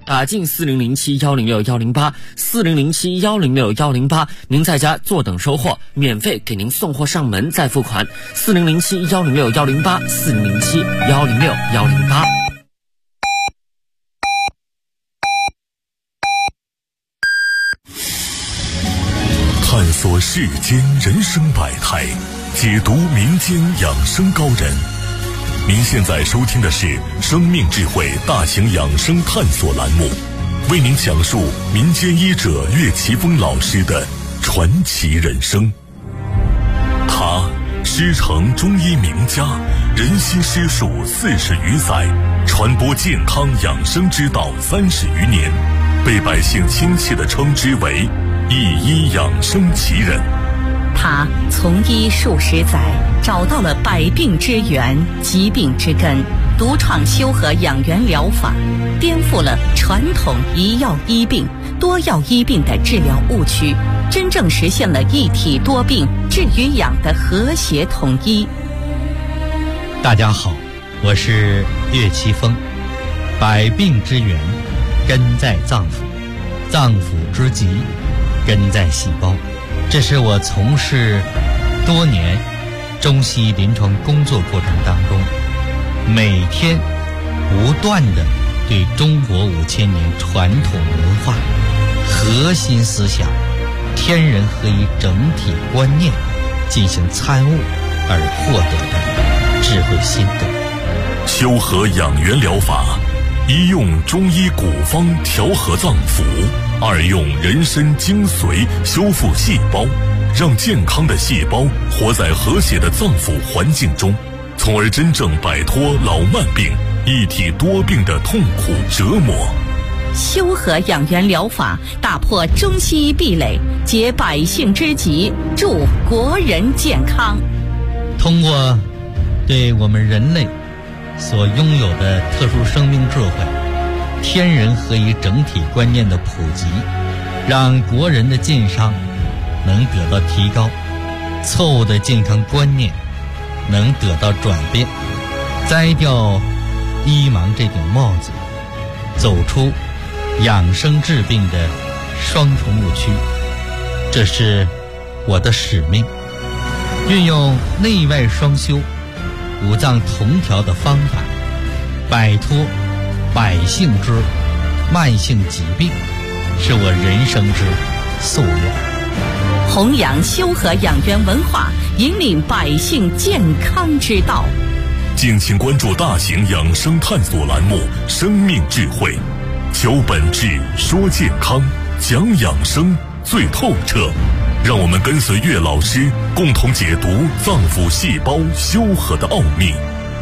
打进4007106108，4007106108，您在家坐等收货，免费给您送货上门再付款，4007106108，4007106108。 探索世间人生百态，解读民间养生高人。您现在收听的是生命智慧大型养生探索栏目，为您讲述民间医者岳奇峰老师的传奇人生。他师承中医名家，人心师术40余载，传播健康养生之道30余年，被百姓亲切地称之为一医养生奇人。 他从医数十载，找到了百病之源、疾病之根，独创修和养元疗法，颠覆了传统一药医病、多药医病的治疗误区，真正实现了一体多病、治与养的和谐统一。 大家好，我是岳奇峰。百病之源根在脏腑，脏腑之疾根在细胞。这是我从事多年中西医临床工作过程当中，每天不断地对中国5000年传统文化核心思想天人合一整体观念进行参悟而获得的智慧心得。 修和养元疗法，一用中医古方调和脏腑，二用人参精髓修复细胞，让健康的细胞活在和谐的脏腑环境中，从而真正摆脱老慢病、一体多病的痛苦折磨。 修和养元疗法打破中西医壁垒，解百姓之急，助国人健康。 通过对我们人类所拥有的特殊生命智慧、天人合一整体观念的普及，让国人的健康能得到提高，错误的健康观念能得到转变，摘掉医盲这顶帽子，走出养生治病的双重误区。这是我的使命，运用内外双修、五脏同调的方法，摆脱百姓之慢性疾病，是我人生之夙愿。 弘扬修和养元文化，引领百姓健康之道。 敬请关注大型养生探索栏目《生命智慧》，求本质，说健康，讲养生最透彻。让我们跟随岳老师，共同解读脏腑细胞修和的奥秘。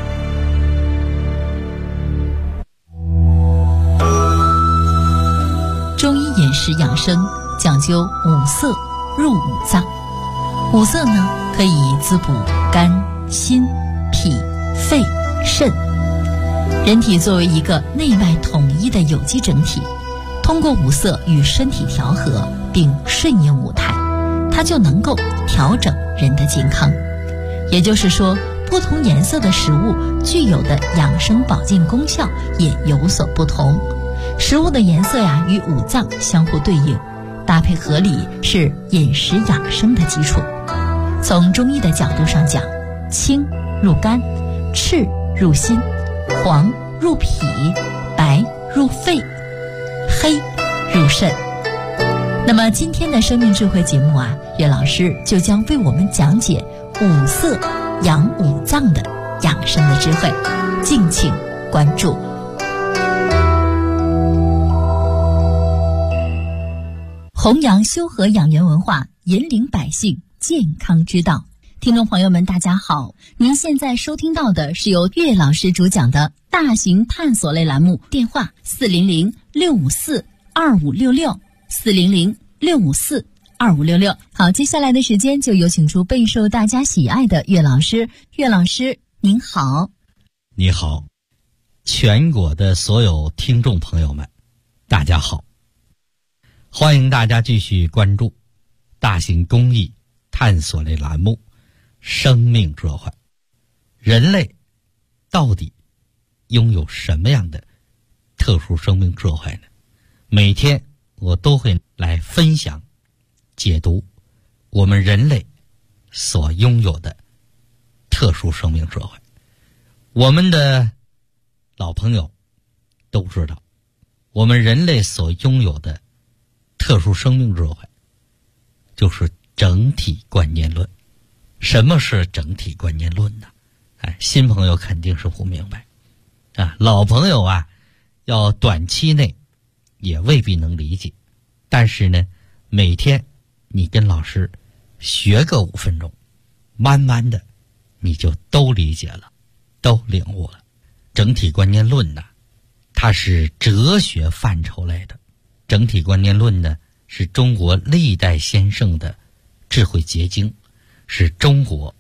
中医饮食养生讲究五色入五脏，五色呢可以滋补肝、心、脾、肺、肾。人体作为一个内外统一的有机整体，通过五色与身体调和，并顺应五态，它就能够调整人的健康。也就是说，不同颜色的食物具有的养生保健功效也有所不同。食物的颜色与五脏相互对应，搭配合理是饮食养生的基础。从中医的角度上讲，青入肝，赤入心，黄入脾，白入肺，黑入肾。那么今天的生命智慧节目岳老师就将为我们讲解五色养五脏的养生的智慧，敬请关注。弘扬修和养元文化，引领百姓健康之道。听众朋友们大家好，您现在收听到的是由岳老师主讲的大型探索类栏目，电话400-654-2566，400-654-2566。好，接下来的时间就有请出备受大家喜爱的岳老师。岳老师您好。 你好，全国的所有听众朋友们大家好，欢迎大家继续关注大型公益探索类栏目生命智慧。人类到底拥有什么样的特殊生命智慧呢？ 每天我都会来分享解读我们人类所拥有的特殊生命智慧。我们的老朋友都知道，我们人类所拥有的特殊生命智慧就是整体观念论。什么是整体观念论呢？新朋友肯定是不明白老朋友要短期内也未必能理解，但是呢，每天你跟老师学个5分钟，慢慢的你就都理解了，都领悟了。整体观念论呢，它是哲学范畴类的。整体观念论呢，是中国历代先圣的智慧结晶，是中国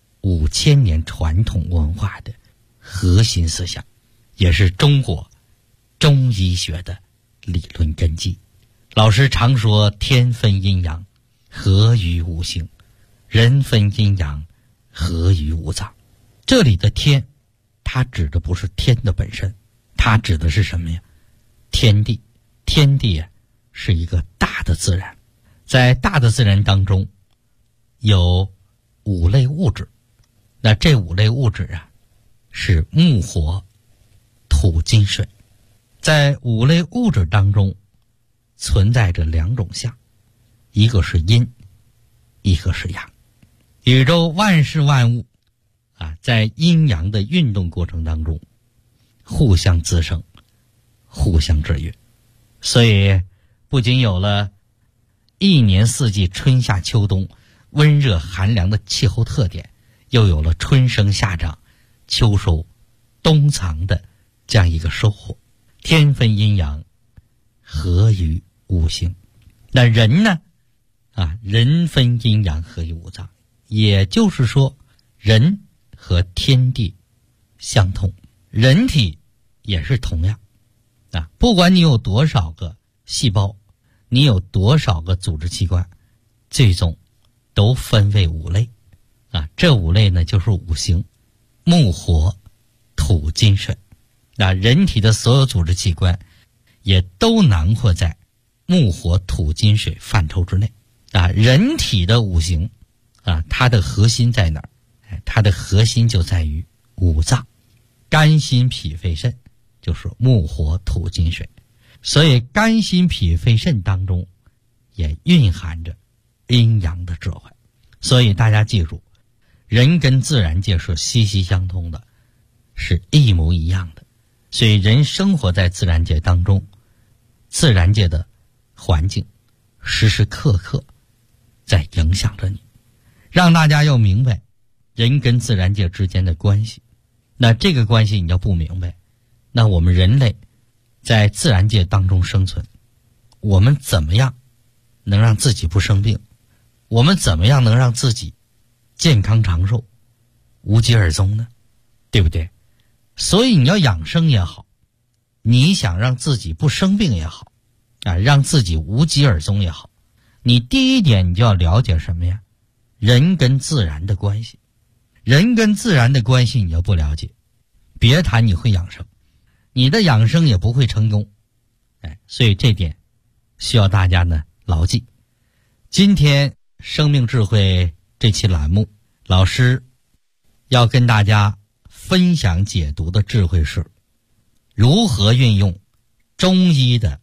5000年传统文化的核心思想，也是中国中医学的理论根基。老师常说天分阴阳，合于五行；人分阴阳，合于五脏。这里的天，它指的不是天的本身，它指的是什么呀？天地。天地是一个大的自然，在大的自然当中有5类物质，那这5类物质是木火土金水。在5类物质当中存在着2种相，一个是阴，一个是阳。宇宙万事万物在阴阳的运动过程当中互相滋生，互相制约。所以不仅有了一年4季春夏秋冬温热寒凉的气候特点，又有了春生夏长秋收冬藏的这样一个收获。天分阴阳，合于五行。那人呢人分阴阳，合于五脏，也就是说人和天地相通。人体也是同样不管你有多少个细胞，你有多少个组织器官，最终都分为5类这5类呢就是五行：木火土金水。人体的所有组织器官也都囊括在木火土金水范畴之内人体的五行它的核心在哪儿？它的核心就在于五脏，肝心脾肺肾就是木火土金水。所以肝心脾肺肾当中也蕴含着阴阳的智慧。所以大家记住，人跟自然界是息息相通的，是一模一样的。所以人生活在自然界当中，自然界的环境时时刻刻在影响着你，让大家要明白人跟自然界之间的关系。那这个关系你要不明白，那我们人类在自然界当中生存，我们怎么样能让自己不生病？我们怎么样能让自己健康长寿、无疾而终呢？对不对？所以你要养生也好，你想让自己不生病也好让自己无疾而终也好，你第一点你就要了解什么呀？人跟自然的关系。人跟自然的关系你要不了解，别谈你会养生，你的养生也不会成功。所以这点需要大家呢牢记。今天生命智慧这期栏目，老师要跟大家分享解读的智慧是如何运用中医的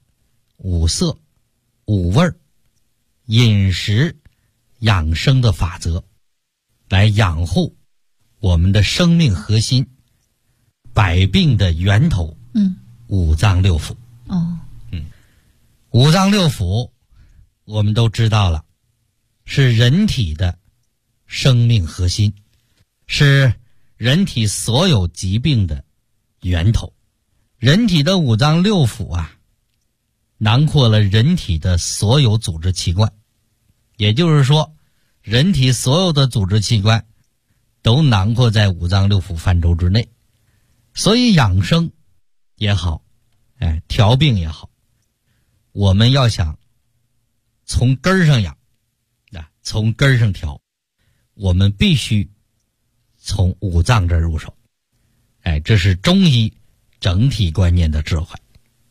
5色、5味、饮食养生的法则，来养护我们的生命核心，百病的源头五脏六腑。五脏六腑我们都知道了，是人体的生命核心，是人体所有疾病的源头。人体的五脏六腑囊括了人体的所有组织器官，也就是说人体所有的组织器官都囊括在五脏六腑范畴之内。所以养生也好调病也好，我们要想从根儿上养从根儿上调，我们必须从五脏这儿入手。这是中医整体观念的智慧。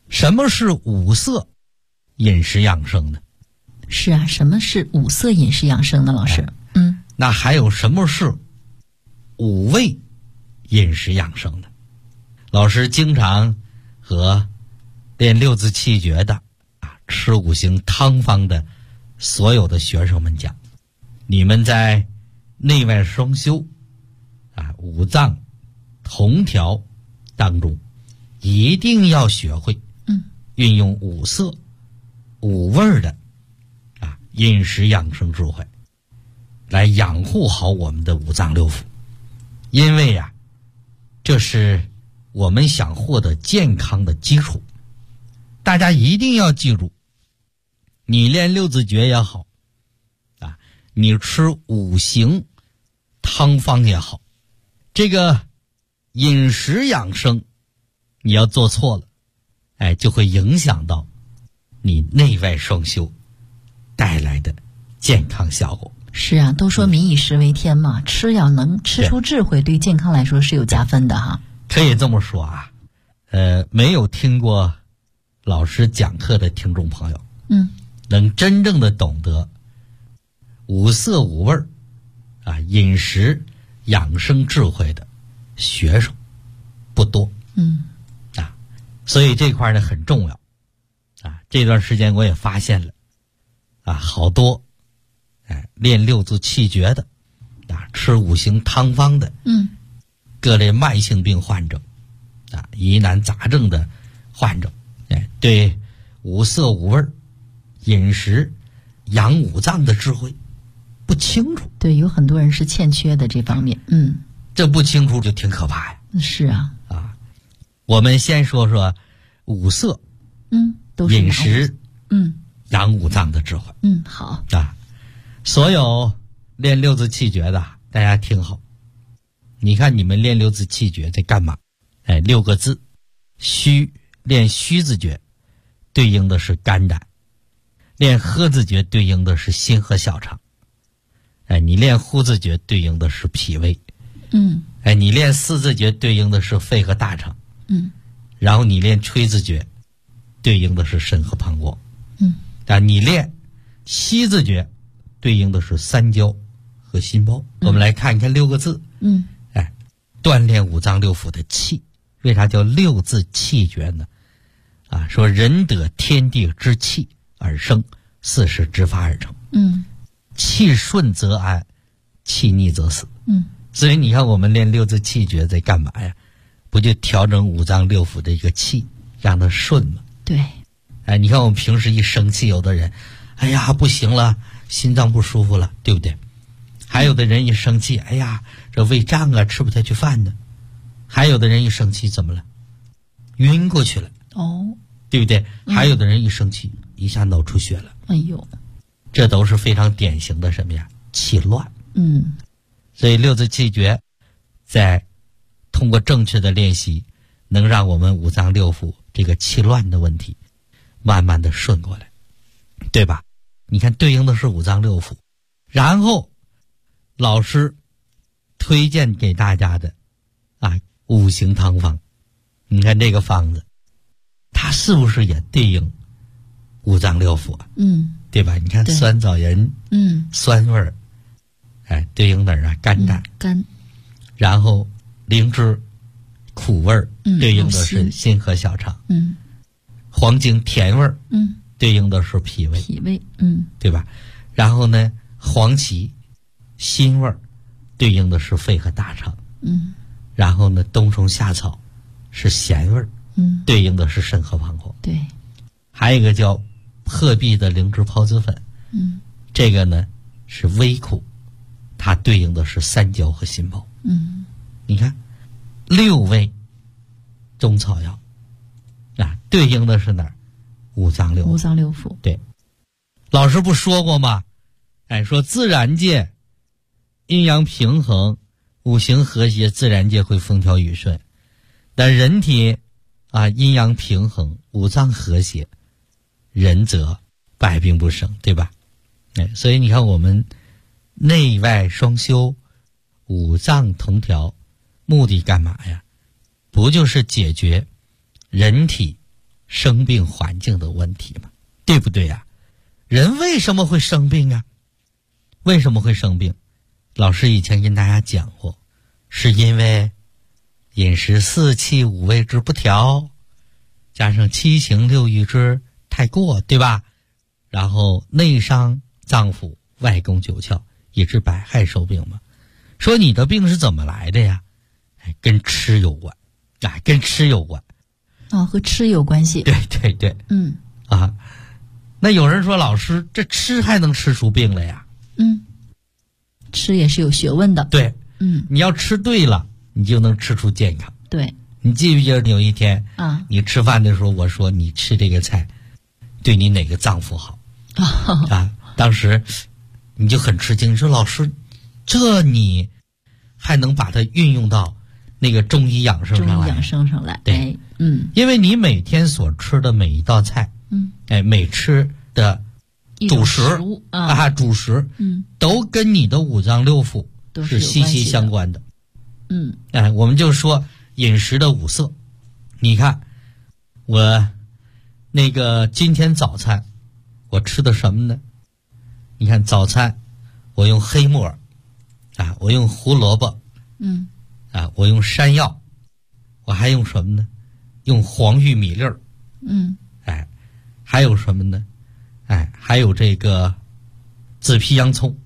什么是五色饮食养生呢？ 是啊，什么是五色饮食养生呢，老师？ 那还有什么是五味饮食养生呢？老师经常和练六字气诀的吃五行汤方的所有的学生们讲，你们在内外双修五脏同调当中，一定要学会运用五色五味的饮食养生智慧，来养护好我们的五脏六腑。因为这是我们想获得健康的基础。大家一定要记住，你练六字诀也好你吃五行汤方也好，这个饮食养生你要做错了，就会影响到你内外双修带来的健康效果。 是啊，都说民以食为天嘛，吃要能吃出智慧，对健康来说是有加分的哈。 可以这么说没有听过老师讲课的听众朋友，能真正的懂得五色五味饮食养生智慧的学生不多，所以这块呢很重要这段时间我也发现了好多练六字气诀的吃五行汤方的各类慢性病患者疑难杂症的患者对五色五味饮食养五脏的智慧不清楚。 对，有很多人是欠缺的这方面。 这不清楚就挺可怕呀。 是啊。 我们先说说五色都是饮食养五脏的智慧。 好所有练六字气诀的大家听好，你看你们练六字气诀在干嘛？6个字，虚，练虚字诀对应的是肝胆，练喝字诀对应的是心和小肠，你练呼字诀对应的是脾胃，你练四字诀对应的是肺和大肠，然后你练吹字诀对应的是肾和膀胱，你练息字诀对应的是三焦和心包。我们来看一看6个字，锻炼五脏六腑的气。为啥叫六字气诀呢？说人得天地之气而生，40之发而成。气顺则安，气逆则死。所以你看我们练六字气诀在干嘛呀？不就调整五脏六腑的一个气，让它顺吗？ 对。 你看我们平时一生气，有的人哎呀不行了，心脏不舒服了，对不对？还有的人一生气，哎呀这胃胀吃不下去饭呢。还有的人一生气怎么了？晕过去了，对不对？还有的人一生气一下脑出血了， 哎呦， 这都是非常典型的什么呀？气乱。所以六字气诀在通过正确的练习，能让我们五脏六腑这个气乱的问题慢慢的顺过来，对吧？你看对应的是五脏六腑，然后老师推荐给大家的五行汤方，你看这个方子它是不是也对应五脏六腑对吧？你看酸枣仁酸味儿对应哪儿肝胆肝， 然后灵芝苦味儿对应的是心和小肠黄精甜味儿对应的是脾胃对吧？然后呢黄芪辛味儿对应的是肺和大肠然后呢冬虫夏草是咸味儿对应的是肾和膀胱。 对。 还有一个叫鹤壁的灵芝孢子粉这个呢是微苦，它对应的是三焦和心包你看6味中草药对应的是哪儿？五脏六腑。 五脏六腑。 对，老师不说过吗？说自然界阴阳平衡，五行和谐，自然界会风调雨顺。但人体阴阳平衡，五脏和谐，人则百病不生，对吧？所以你看我们内外双修，五脏同调，目的干嘛呀？不就是解决人体生病环境的问题嘛，对不对呀？人为什么会生病啊？为什么会生病？老师以前跟大家讲过，是因为饮食4气5味之不调，加上7情6欲之太过，对吧？然后内伤脏腑，外攻九窍，以致百害受病嘛。说你的病是怎么来的呀？跟吃有关，跟吃有关。 和吃有关系。 对对对。那有人说，老师，这吃还能吃出病来呀？ 吃也是有学问的。 对。你要吃对了，你就能吃出健康。 对。 你记不记得有一天你吃饭的时候，我说你吃这个菜对你哪个脏腑好？当时你就很吃惊，你说老师，这你还能把它运用到那个中医养生上来？ 中医养生上来。 对。因为你每天所吃的每一道菜，每吃的主食主食，都跟你的五脏六腑是息息相关的。我们就说饮食的五色。你看我那个今天早餐我吃的什么呢？你看早餐我用黑木耳我用胡萝卜，我用山药，我还用什么呢？用黄玉米粒儿，还有什么呢？还有这个紫皮洋葱。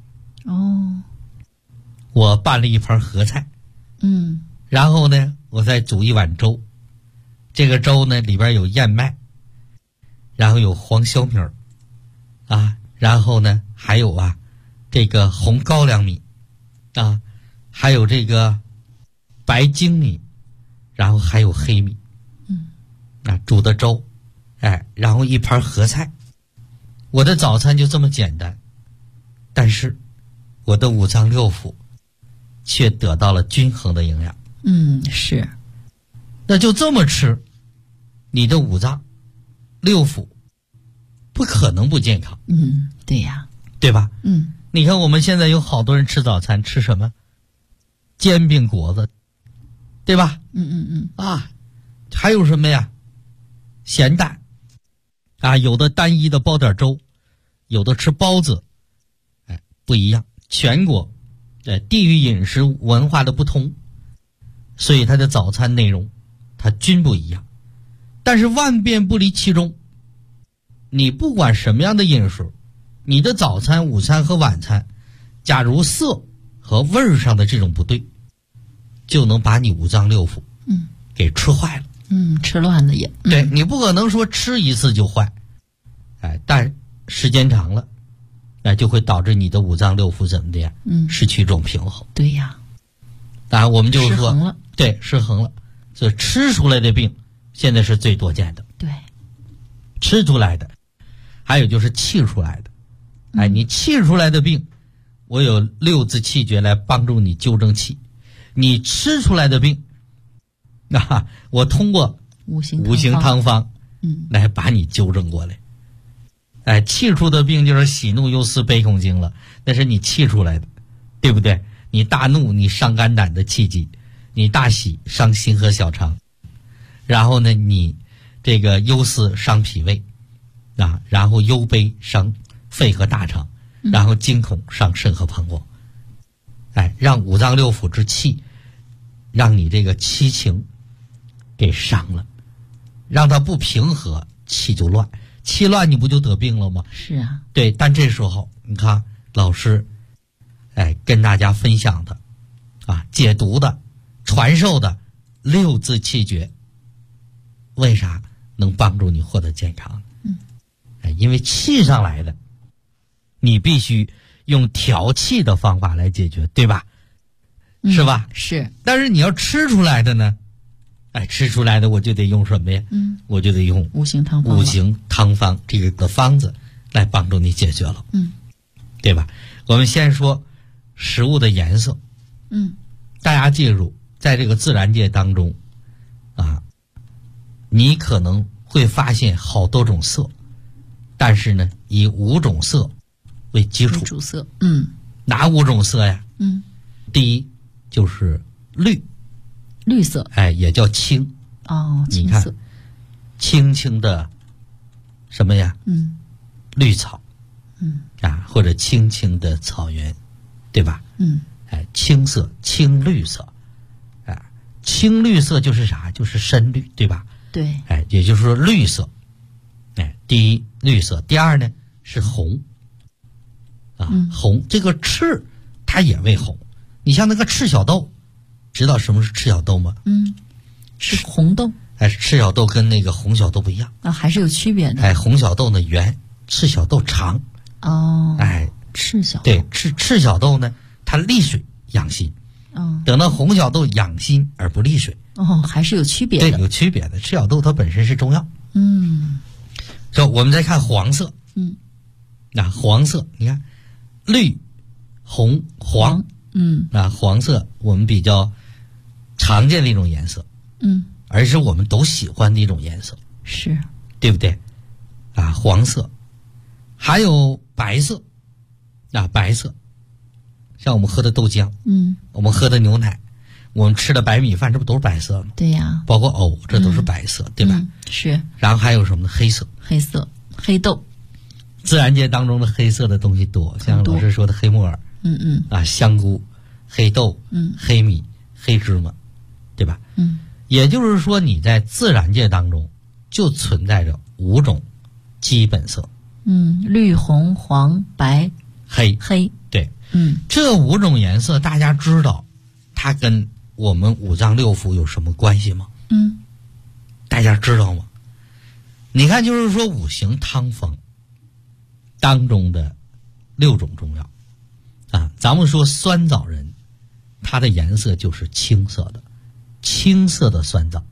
我拌了一盘合菜，然后呢，我再煮一碗粥。这个粥呢，里边有燕麦，然后有黄小米儿，然后呢，还有这个红高粱米，还有这个白精米，然后还有黑米，煮的粥，然后一盘合菜。我的早餐就这么简单，但是我的五脏六腑却得到了均衡的营养。 是。 那就这么吃，你的五脏六腑不可能不健康。 对呀， 对吧？你看我们现在有好多人吃早餐吃什么？煎饼果子，对吧？还有什么呀？咸蛋有的单一的包点粥，有的吃包子，不一样。全国地域饮食文化的不同，所以它的早餐内容它均不一样。但是万变不离其宗，你不管什么样的饮食，你的早餐午餐和晚餐，假如色和味儿上的这种不对，就能把你五脏六腑给吃坏了。 吃乱了也。 对，你不可能说吃一次就坏，但时间长了，就会导致你的五脏六腑怎么的呀？失去一种平衡。 对呀。 当然我们就是说失衡了。 对，失衡了。所以吃出来的病现在是最多见的。 对。 吃出来的，还有就是气出来的。你气出来的病，我有6字气诀来帮助你纠正气。你吃出来的病，我通过五行汤方来把你纠正过来。气出的病就是喜怒忧思悲恐惊了，那是你气出来的，对不对？你大怒你伤肝胆的气机，你大喜伤心和小肠，然后呢你这个忧思伤脾胃，然后忧悲伤肺和大肠，然后惊恐伤肾和膀胱。让五脏六腑之气，让你这个七情给伤了，让它不平和，气就乱，气乱你不就得病了吗？ 是啊。 对，但这时候你看老师跟大家分享的解读的传授的6字气诀，为啥能帮助你获得健康？因为气上来的，你必须用调气的方法来解决，对吧？是吧？ 是。 但是你要吃出来的呢，吃出来的我就得用什么呀？我就得用五行汤方这个的方子来帮助你解决了。对吧？我们先说食物的颜色。大家记住，在这个自然界当中你可能会发现好多种色，但是呢以5种色为基础。 主色。 哪5种色呀？第一就是绿色， 也叫青。 青色。 青青的什么呀？绿草，或者青青的草原，对吧？青色、青绿色，青绿色就是啥？就是深绿，对吧？ 对。 也就是说绿色，第一绿色，第二呢是红，红这个赤它也为红。你像那个赤小豆，知道什么是赤小豆吗？ 是红豆。 赤小豆跟那个红小豆不一样还是有区别的。 红小豆呢圆，赤小豆长。 赤小豆。 对，赤小豆呢，它利水养心。等到红小豆养心而不利水。 还是有区别的。 对，有区别的。赤小豆它本身是中药。我们再看黄色。黄色，你看绿、红、黄。黄色我们比较常见的一种颜色。而是我们都喜欢的一种颜色。 是。 对不对？黄色，还有白色。白色，像我们喝的豆浆，我们喝的牛奶，我们吃的白米饭，这不都是白色吗？ 对呀。 包括藕，这都是白色，对吧？ 是。 然后还有什么呢？黑色。 黑色，黑豆。 自然界当中的黑色的东西多，像老师说的黑木耳，香菇、黑豆，黑米、黑芝麻，对吧？也就是说，你在自然界当中就存在着5种基本色。 绿、红、黄、白、 黑。对。这5种颜色，大家知道它跟我们五脏六腑有什么关系吗？大家知道吗？你看，就是说五行汤方当中的6种中药咱们说酸枣仁，它的颜色就是青色的。青色的酸枣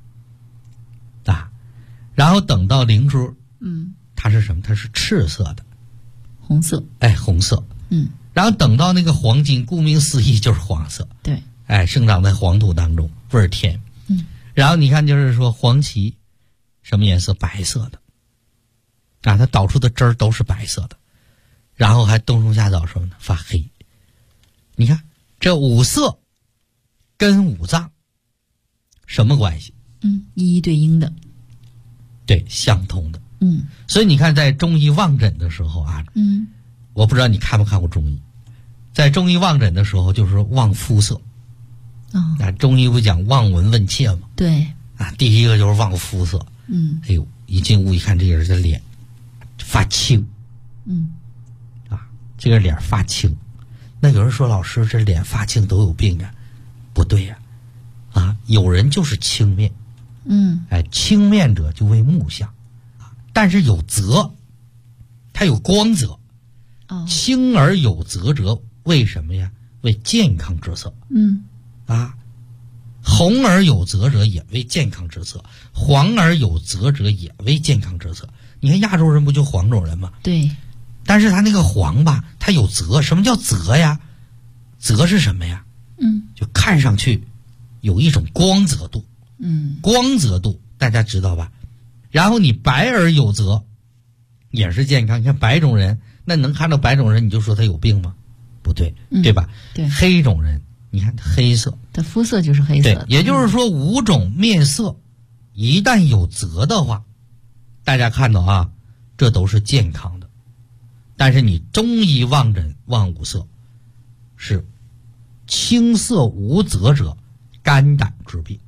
然后等到灵珠，它是什么？它是赤色的， 红色。 红色。然后等到那个黄金，顾名思义就是黄色。 对。 生长在黄土当中，味儿甜。然后你看，就是说黄芪什么颜色？白色的它导出的汁儿都是白色的。然后还冬虫夏草什么呢？发黑。你看这5色跟五脏什么关系？ 一一对应的。 对，相通的。所以你看，在中医望诊的时候我不知道你看没看过中医，在中医望诊的时候就是望肤色。中医不讲望闻问切吗？ 对。 第一个就是望肤色。一进屋一看，这个人的脸发青。这个脸发青。那有人说，老师，这脸发青都有病啊？不对呀。有人就是青面。青面者就为木相，但是有泽，它有光泽。青而有泽者为什么呀？为健康之色。红而有泽者也为健康之色，黄而有泽者也为健康之色。你看亚洲人不就黄种人吗？ 对。 但是他那个黄吧，他有泽。什么叫泽呀？泽是什么呀？就看上去有一种光泽度。光泽度大家知道吧？然后你白而有泽也是健康。你看白种人，那能看到白种人你就说他有病吗？不对，对吧？ 对。 黑种人，你看黑色， 他肤色就是黑色的。 对，也就是说5种面色一旦有泽的话，大家看到这都是健康的。但是你中医望诊望5色，是青色无泽者肝胆之病。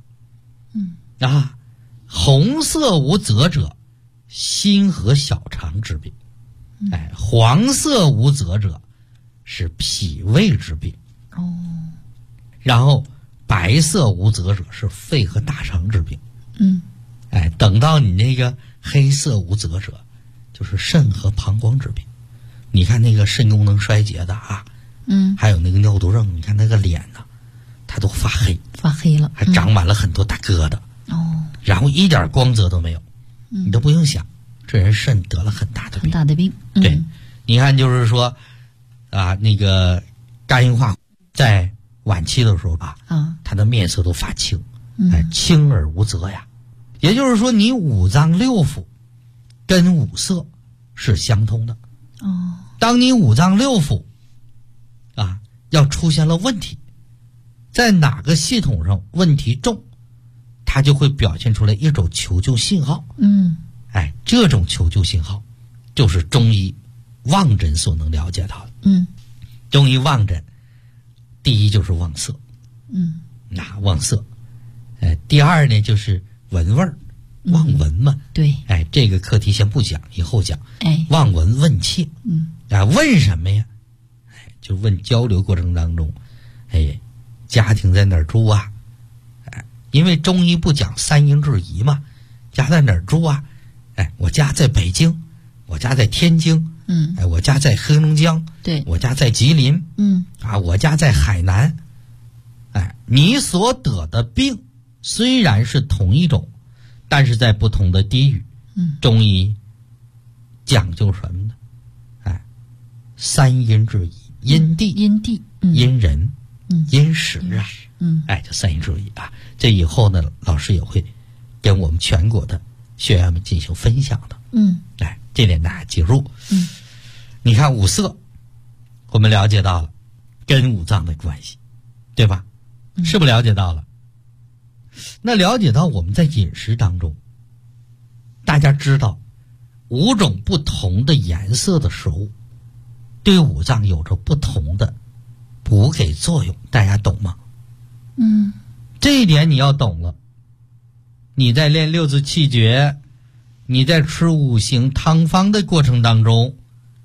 红色无泽者心和小肠之病。黄色无泽者是脾胃之病。然后白色无泽者是肺和大肠之病。等到你那个黑色无泽者就是肾和膀胱之病。你看那个肾功能衰竭的还有那个尿毒症，你看那个脸它都发黑了， 还长满了很多大疙瘩。然后一点光泽都没有。你都不用想，这人肾得了很大的病。对。你看就是说那个肝硬化在晚期的时候他的面色都发青。青而无泽呀。也就是说你五脏六腑跟5色是相通的。当你五脏六腑要出现了问题，在哪个系统上问题重，它它就会表现出来一种求救信号。这种求救信号就是中医望诊所能了解到的。中医望诊，第一就是望色。望色。第二呢就是闻味儿，望闻嘛。 对。 这个课题先不讲，以后讲。望闻问切。问什么呀？就问交流过程当中，家庭在哪儿住啊？因为中医不讲三阴质疑嘛，家在哪儿住啊？我家在北京，我家在天津，我家在黑龙江， 对， 我家在吉林，我家在海南。你所得的病虽然是同一种，但是在不同的地域，中医讲究什么呢？三阴质疑，阴地、阴人、阴时啊，这三阴质疑啊。这以后呢，老师也会跟我们全国的学员们进行分享的。这点大家记住。你看五色，我们了解到了跟五脏的关系，对吧？是不是了解到了？那了解到我们在饮食当中，大家知道5种不同的颜色的食物对五脏有着不同的补给作用，大家懂吗？这一点你要懂了，你在练六字气诀，你在吃五行汤方的过程当中，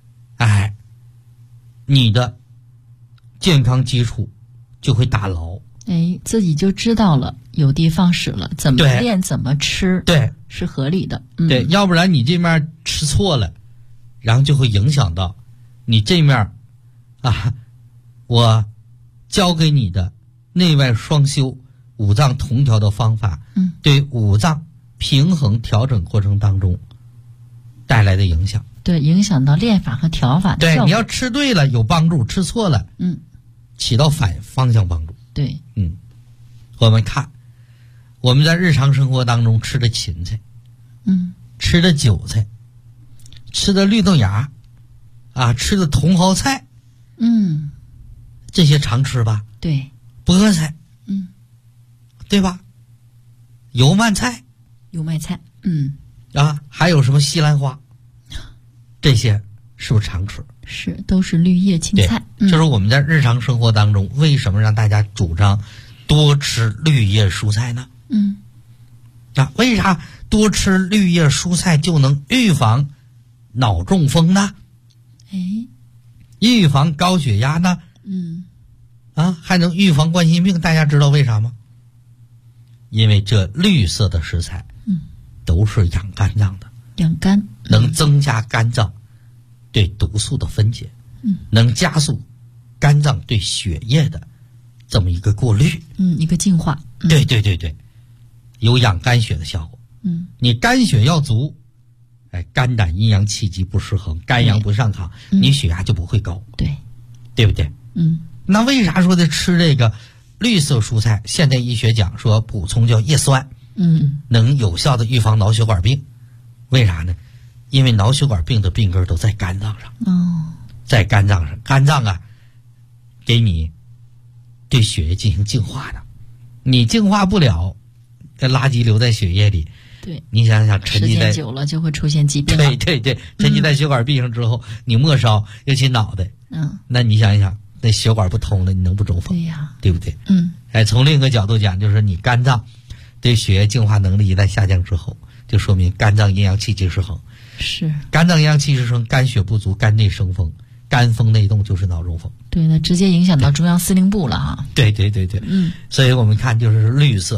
你的健康基础就会打牢。 自己就知道了，有的放矢了，怎么练怎么吃， 对， 是合理的。 对，要不然你这面吃错了，然后就会影响到你这面我教给你的内外双修、五脏同调的方法，对五脏平衡调整过程当中带来的影响， 对，影响到练法和调法的效果。 对，你要吃对了有帮助，吃错了，起到反方向帮助。 对， 我们看我们在日常生活当中吃的芹菜，吃的韭菜，吃的绿豆芽，吃的茼蒿菜，这些常吃吧？ 对， 菠菜，对吧？油麦菜，还有什么西兰花，这些是不是常吃？ 是，都是绿叶青菜。 就是我们在日常生活当中，为什么让大家主张多吃绿叶蔬菜呢？为啥多吃绿叶蔬菜就能预防脑中风呢？预防高血压呢？还能预防冠心病，大家知道为啥吗？因为这绿色的食材，都是养肝脏的， 养肝， 能增加肝脏对毒素的分解，能加速肝脏对血液的这么一个过滤， 一个净化。 对，有养肝血的效果。你肝血要足，肝胆阴阳气机不失衡，肝阳不上亢，你血压就不会高。对不对？那为啥说的吃这个绿色蔬菜？现代医学讲说补充叫叶酸，能有效的预防脑血管病。为啥呢？因为脑血管病的病根都在肝脏上。在肝脏上，肝脏给你对血液进行净化的，你净化不了，这垃圾留在血液里。 对， 你想想，沉积在时间久了就会出现疾病。 对，沉积在血管壁上之后，你末梢尤其脑袋，那你想一想，那血管不通了，你能不中风？ 对呀， 对不对？从另一个角度讲，就是你肝脏对血液净化能力一旦下降之后，就说明肝脏阴阳气机失衡。 是， 肝脏阴阳气失衡，肝血不足，肝内生风，肝风内动就是脑中风。 对，那直接影响到中央司令部了哈。 对，所以我们看就是绿色。